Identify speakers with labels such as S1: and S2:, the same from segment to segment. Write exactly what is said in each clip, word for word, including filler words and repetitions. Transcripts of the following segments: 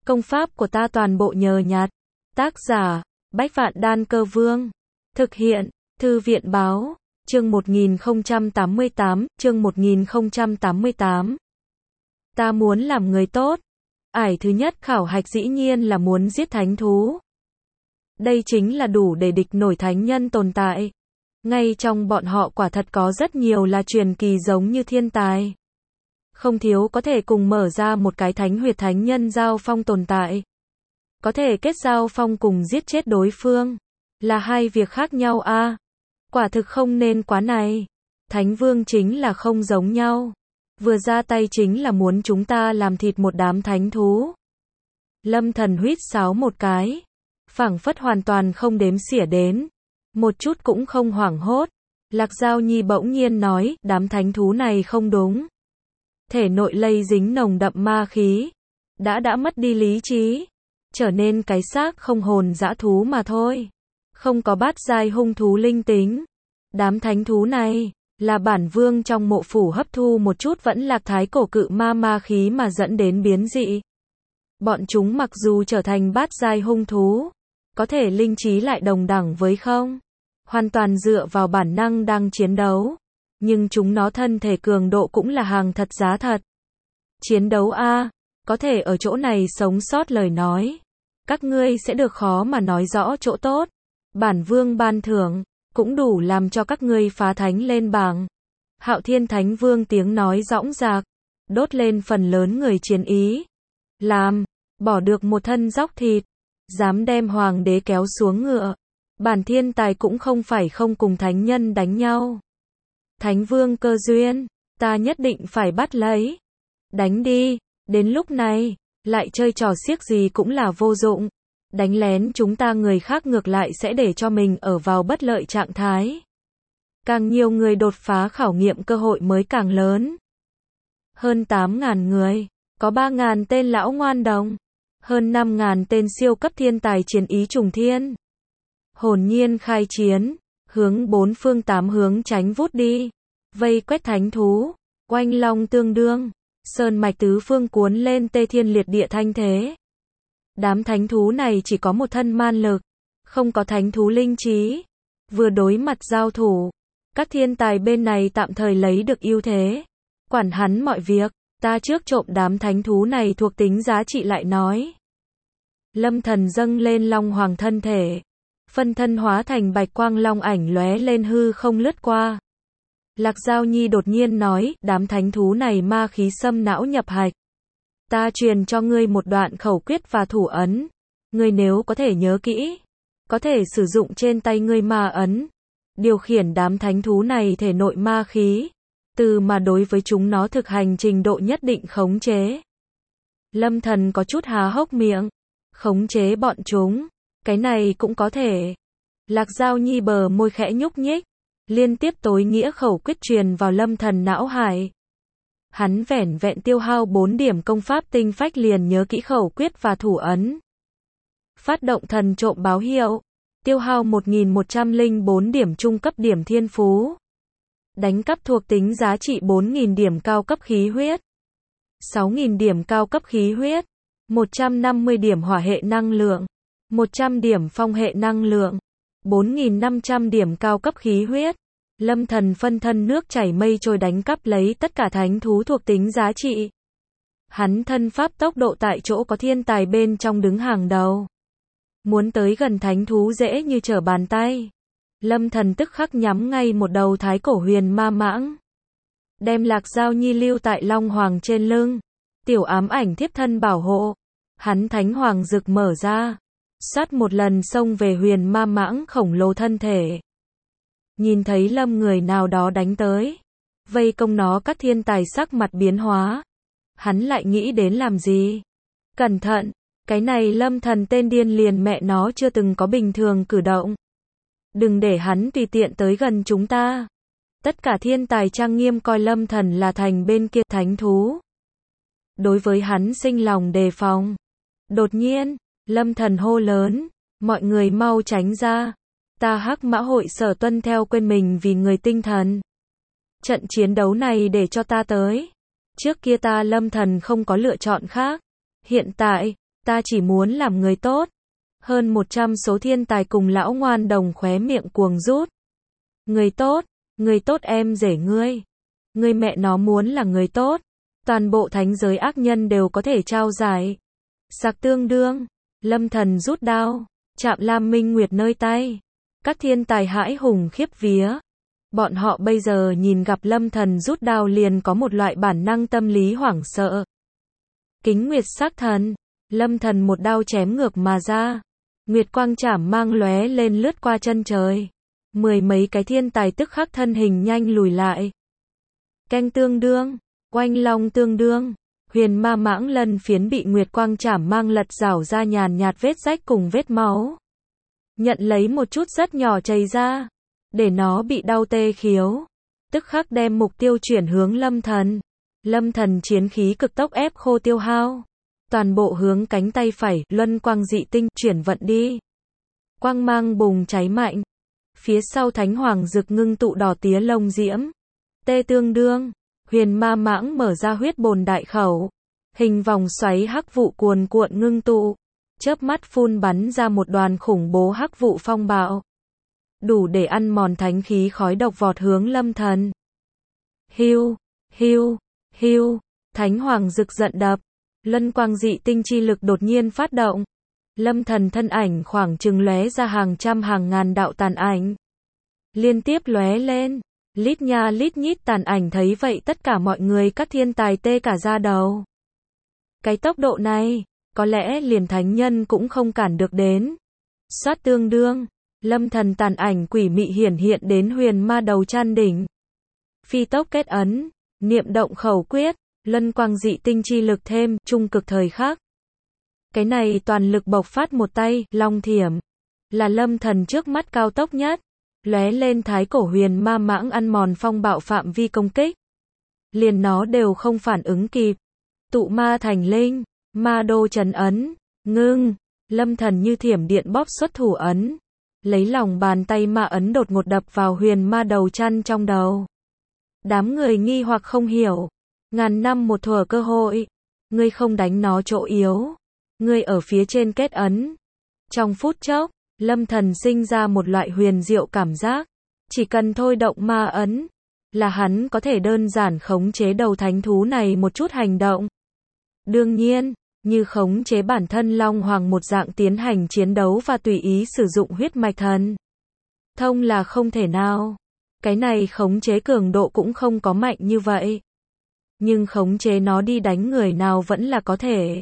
S1: Công pháp của ta toàn bộ nhờ nhặt. Tác giả, Bách Vạn Đan Cơ Vương. Thực hiện, Thư viện Báo. Chương một nghìn không trăm tám mươi tám, chương một nghìn không trăm tám mươi tám. Ta muốn làm người tốt. Ải thứ nhất khảo hạch dĩ nhiên là muốn giết thánh thú. Đây chính là đủ để địch nổi thánh nhân tồn tại. Ngay trong bọn họ quả thật có rất nhiều là truyền kỳ giống như thiên tài. Không thiếu có thể cùng mở ra một cái thánh huyệt thánh nhân giao phong tồn tại. Có thể kết giao phong cùng giết chết đối phương. Là hai việc khác nhau a. À, quả thực không nên quá này. Thánh vương chính là không giống nhau. Vừa ra tay chính là muốn chúng ta làm thịt một đám thánh thú. Lâm Thần huýt sáo một cái. Phảng phất hoàn toàn không đếm xỉa đến. Một chút cũng không hoảng hốt. Lạc Giao Nhi bỗng nhiên nói, đám thánh thú này không đúng. Thể nội lây dính nồng đậm ma khí. Đã đã mất đi lý trí. Trở nên cái xác không hồn dã thú mà thôi. Không có bát giai hung thú linh tính. Đám thánh thú này, là bản vương trong mộ phủ hấp thu một chút vẫn lạc thái cổ cự ma ma khí mà dẫn đến biến dị. Bọn chúng mặc dù trở thành bát giai hung thú, có thể linh trí lại đồng đẳng với không. Hoàn toàn dựa vào bản năng đang chiến đấu. Nhưng chúng nó thân thể cường độ cũng là hàng thật giá thật. Chiến đấu a, có thể ở chỗ này sống sót lời nói. Các ngươi sẽ được khó mà nói rõ chỗ tốt. Bản vương ban thưởng, cũng đủ làm cho các ngươi phá thánh lên bảng. Hạo Thiên Thánh Vương tiếng nói dõng dạc, đốt lên phần lớn người chiến ý. Làm, bỏ được một thân dóc thịt, dám đem hoàng đế kéo xuống ngựa. Bản thiên tài cũng không phải không cùng thánh nhân đánh nhau. Thánh Vương cơ duyên, ta nhất định phải bắt lấy. Đánh đi, đến lúc này, lại chơi trò xiếc gì cũng là vô dụng. Đánh lén chúng ta người khác ngược lại sẽ để cho mình ở vào bất lợi trạng thái. Càng nhiều người đột phá khảo nghiệm cơ hội mới càng lớn. Hơn tám ngàn người, có ba ngàn tên lão ngoan đồng, hơn năm ngàn tên siêu cấp thiên tài chiến ý trùng thiên. Hồn nhiên khai chiến, hướng bốn phương tám hướng tránh vút đi, vây quét thánh thú, oanh long tương đương, sơn mạch tứ phương cuốn lên tê thiên liệt địa thanh thế. Đám thánh thú này chỉ có một thân man lực, không có thánh thú linh trí. Vừa đối mặt giao thủ, các thiên tài bên này tạm thời lấy được ưu thế. Quản hắn mọi việc, ta trước trộm đám thánh thú này thuộc tính giá trị lại nói. Lâm Thần dâng lên long hoàng thân thể, phân thân hóa thành bạch quang long ảnh lóe lên hư không lướt qua. Lạc Giao Nhi đột nhiên nói, đám thánh thú này ma khí xâm não nhập hạch. Ta truyền cho ngươi một đoạn khẩu quyết và thủ ấn. Ngươi nếu có thể nhớ kỹ, có thể sử dụng trên tay ngươi ma ấn, điều khiển đám thánh thú này thể nội ma khí, từ mà đối với chúng nó thực hành trình độ nhất định khống chế. Lâm Thần có chút há hốc miệng. Khống chế bọn chúng, cái này cũng có thể. Lạc Giao Nhi bờ môi khẽ nhúc nhích, liên tiếp tối nghĩa khẩu quyết truyền vào Lâm Thần não hải. Hắn vẻn vẹn tiêu hao bốn điểm công pháp tinh phách liền nhớ kỹ khẩu quyết và thủ ấn. Phát động thần trộm báo hiệu, tiêu hao một nghìn một trăm lẻ bốn điểm trung cấp điểm thiên phú. Đánh cắp thuộc tính giá trị bốn nghìn điểm cao cấp khí huyết, sáu nghìn điểm cao cấp khí huyết, một trăm năm mươi điểm hỏa hệ năng lượng, một trăm điểm phong hệ năng lượng, bốn nghìn năm trăm điểm cao cấp khí huyết. Lâm Thần phân thân nước chảy mây trôi đánh cắp lấy tất cả thánh thú thuộc tính giá trị. Hắn thân pháp tốc độ tại chỗ có thiên tài bên trong đứng hàng đầu. Muốn tới gần thánh thú dễ như trở bàn tay. Lâm Thần tức khắc nhắm ngay một đầu thái cổ huyền ma mãng. Đem Lạc Giao Nhi lưu tại long hoàng trên lưng. Tiểu ám ảnh thiếp thân bảo hộ. Hắn thánh hoàng rực mở ra. Sát một lần xông về huyền ma mãng khổng lồ thân thể. Nhìn thấy Lâm người nào đó đánh tới, vây công nó, các thiên tài sắc mặt biến hóa. Hắn lại nghĩ đến làm gì? Cẩn thận, cái này Lâm Thần tên điên liền mẹ nó chưa từng có bình thường cử động. Đừng để hắn tùy tiện tới gần chúng ta. Tất cả thiên tài trang nghiêm coi Lâm Thần là thành bên kia thánh thú. Đối với hắn sinh lòng đề phòng. Đột nhiên, Lâm Thần hô lớn, mọi người mau tránh ra. Ta Hắc Mã hội sở tuân theo quên mình vì người tinh thần. Trận chiến đấu này để cho ta tới. Trước kia ta Lâm Thần không có lựa chọn khác. Hiện tại, ta chỉ muốn làm người tốt. Hơn một trăm số thiên tài cùng lão ngoan đồng khóe miệng cuồng rút. Người tốt, người tốt em rể ngươi. Ngươi mẹ nó muốn là người tốt. Toàn bộ thánh giới ác nhân đều có thể trao giải. Sạc tương đương, Lâm Thần rút đao, chạm Lam Minh Nguyệt nơi tay. Các thiên tài hãi hùng khiếp vía. Bọn họ bây giờ nhìn gặp Lâm Thần rút đao liền có một loại bản năng tâm lý hoảng sợ. Kính Nguyệt sắc thần, Lâm Thần một đao chém ngược mà ra. Nguyệt quang chảm mang lóe lên lướt qua chân trời. Mười mấy cái thiên tài tức khắc thân hình nhanh lùi lại. Canh tương đương, oanh long tương đương. Huyền ma mãng lân phiến bị Nguyệt quang chảm mang lật rảo ra nhàn nhạt vết rách cùng vết máu. Nhận lấy một chút rất nhỏ chảy ra. Để nó bị đau tê khiếu. Tức khắc đem mục tiêu chuyển hướng Lâm Thần. Lâm Thần chiến khí cực tốc ép khô tiêu hao. Toàn bộ hướng cánh tay phải, luân quang dị tinh, chuyển vận đi. Quang mang bùng cháy mạnh. Phía sau thánh hoàng rực ngưng tụ đỏ tía lông diễm. Tê tương đương, huyền ma mãng mở ra huyết bồn đại khẩu. Hình vòng xoáy hắc vụ cuồn cuộn ngưng tụ. Chớp mắt phun bắn ra một đoàn khủng bố hắc vụ phong bạo. Đủ để ăn mòn thánh khí khói độc vọt hướng Lâm Thần. Hiu, hiu, hiu, thánh hoàng rực giận đập. Luân quang dị tinh chi lực đột nhiên phát động. Lâm Thần thân ảnh khoảng chừng lóe ra hàng trăm hàng ngàn đạo tàn ảnh. Liên tiếp lóe lên. Lít nha lít nhít tàn ảnh thấy vậy tất cả mọi người các thiên tài tê cả da đầu. Cái tốc độ này, có lẽ liền thánh nhân cũng không cản được đến. Xoát tương đương. Lâm Thần tàn ảnh quỷ mị hiển hiện đến huyền ma đầu chan đỉnh. Phi tốc kết ấn. Niệm động khẩu quyết. Luân quang dị tinh chi lực thêm, trung cực thời khắc. Cái này toàn lực bộc phát một tay, long thiểm. Là Lâm Thần trước mắt cao tốc nhất. Lóe lên thái cổ huyền ma mãng ăn mòn phong bạo phạm vi công kích. Liền nó đều không phản ứng kịp. Tụ ma thành linh, ma đô trấn ấn, ngưng. Lâm Thần như thiểm điện bóp xuất thủ ấn. Lấy lòng bàn tay ma ấn đột ngột đập vào huyền ma đầu chăn trong đầu. Đám người nghi hoặc không hiểu. Ngàn năm một thuở cơ hội. Ngươi không đánh nó chỗ yếu. Ngươi ở phía trên kết ấn. Trong phút chốc, Lâm Thần sinh ra một loại huyền diệu cảm giác. Chỉ cần thôi động ma ấn, là hắn có thể đơn giản khống chế đầu thánh thú này một chút hành động. Đương nhiên, như khống chế bản thân Long Hoàng một dạng tiến hành chiến đấu và tùy ý sử dụng huyết mạch thần thông là không thể nào. Cái này khống chế cường độ cũng không có mạnh như vậy. Nhưng khống chế nó đi đánh người nào vẫn là có thể.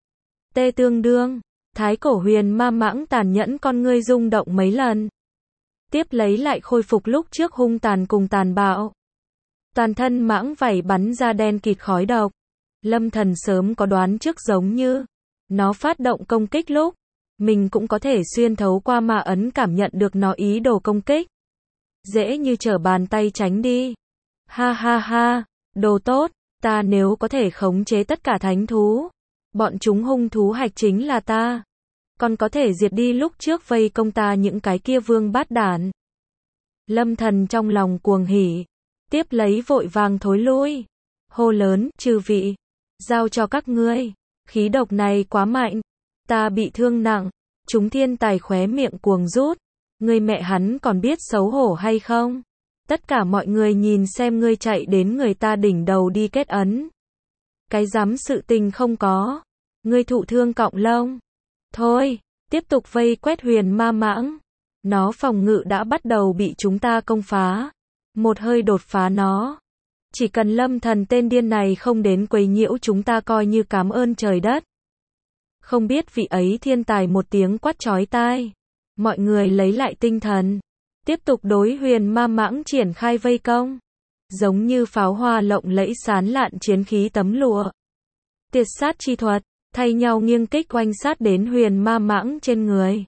S1: Tê tương đương, thái cổ huyền ma mãng tàn nhẫn con ngươi rung động mấy lần. Tiếp lấy lại khôi phục lúc trước hung tàn cùng tàn bạo. Toàn thân mãng vảy bắn ra đen kịt khói độc. Lâm Thần sớm có đoán trước giống như nó phát động công kích lúc, mình cũng có thể xuyên thấu qua ma ấn cảm nhận được nó ý đồ công kích. Dễ như trở bàn tay tránh đi. Ha ha ha, đồ tốt, ta nếu có thể khống chế tất cả thánh thú, bọn chúng hung thú hạch chính là ta. Còn có thể diệt đi lúc trước vây công ta những cái kia vương bát đản. Lâm Thần trong lòng cuồng hỉ, tiếp lấy vội vàng thối lui, hô lớn, chư vị, giao cho các ngươi, khí độc này quá mạnh, ta bị thương nặng. Chúng thiên tài khóe miệng cuồng rút, ngươi mẹ hắn còn biết xấu hổ hay không? Tất cả mọi người nhìn xem ngươi chạy đến người ta đỉnh đầu đi kết ấn. Cái dám sự tình không có, ngươi thụ thương cọng lông. Thôi, tiếp tục vây quét huyền ma mãng. Nó phòng ngự đã bắt đầu bị chúng ta công phá. Một hơi đột phá nó. Chỉ cần Lâm Thần tên điên này không đến quấy nhiễu chúng ta coi như cảm ơn trời đất. Không biết vị ấy thiên tài một tiếng quát chói tai. Mọi người lấy lại tinh thần. Tiếp tục đối huyền ma mãng triển khai vây công. Giống như pháo hoa lộng lẫy sán lạn chiến khí tấm lụa. Tiệt sát chi thuật, thay nhau nghiêng kích oanh sát đến huyền ma mãng trên người.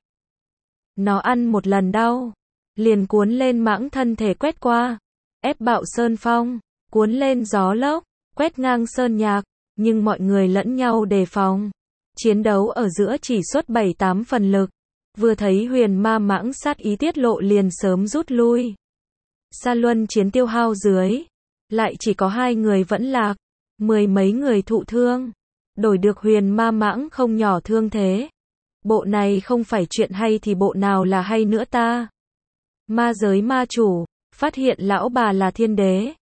S1: Nó ăn một lần đau, liền cuốn lên mãng thân thể quét qua. Ép bạo sơn phong, cuốn lên gió lốc, quét ngang sơn nhạc. Nhưng mọi người lẫn nhau đề phòng. Chiến đấu ở giữa chỉ xuất bảy tám phần lực. Vừa thấy huyền ma mãng sát ý tiết lộ liền sớm rút lui. Sa luân chiến tiêu hao dưới. Lại chỉ có hai người vẫn lạc. Mười mấy người thụ thương. đổi được huyền ma mãng không nhỏ thương thế. Bộ này không phải chuyện hay thì bộ nào là hay nữa ta? Ma giới ma chủ, phát hiện lão bà là thiên đế.